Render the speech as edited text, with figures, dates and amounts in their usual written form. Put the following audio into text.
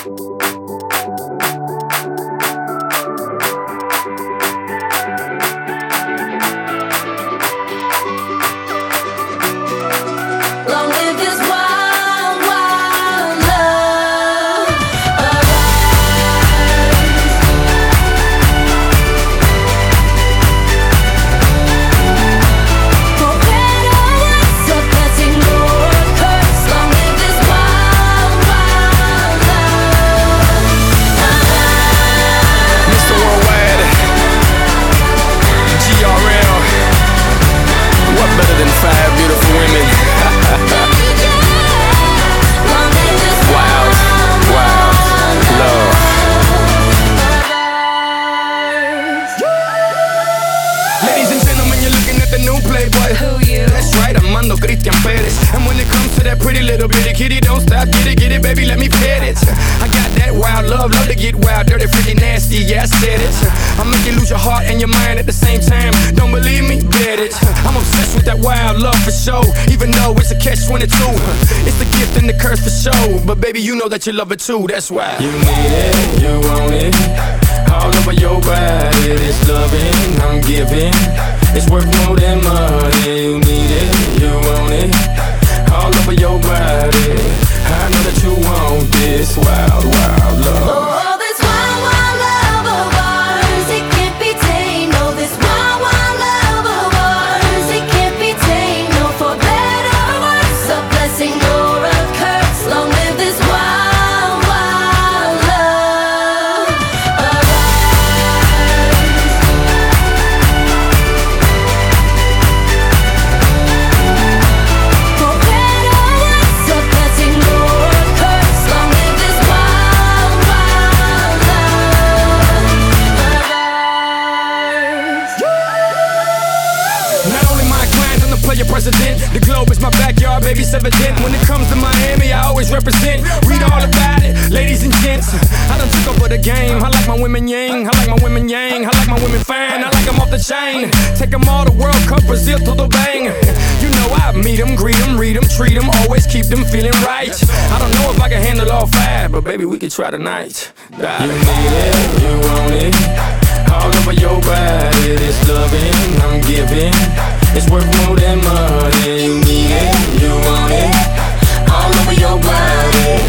Cristian Perez. And when it comes to that pretty little bitty kitty, don't stop, get it, baby, let me pet it. I got that wild love to get wild, dirty, freaky, nasty, yeah, I said it. I'll make you lose your heart and your mind at the same time. Don't believe me? Bet it. I'm obsessed with that wild love for show, even though it's a catch-22. It's the gift and the curse for show, but baby, you know that you love it too, that's why. You need it, you want it, all over your body. This loving I'm giving, it's worth more than money. You need it, you want it, all over your body. I know that you want this wild, wild love. Oh, this wild, wild love of ours, it can't be tamed. Oh, this wild, wild love of ours, it can't be tamed. No, for better or worse, a blessing or a curse. Long live this wild, wild love of ours. For better or worse, a blessing or a curse. Long live this wild, wild love of ours. Not only my clients, I'm the player president. The globe is my backyard, baby, it's evident. When it comes to Miami, I always represent. Read all about it, ladies and gents. I done took over the game. I like my women yang, I like my women yang, I like my women fine, I like them off the chain. Take them all to World Cup, Brazil to the bang. You know I meet them, greet them, read them, treat them, always keep them feeling right. I don't know if I can handle all five, but baby, we can try tonight. You need it, you want it, all over your body. This loving I'm giving, it's worth more than money. You need it, you want it, all over your body.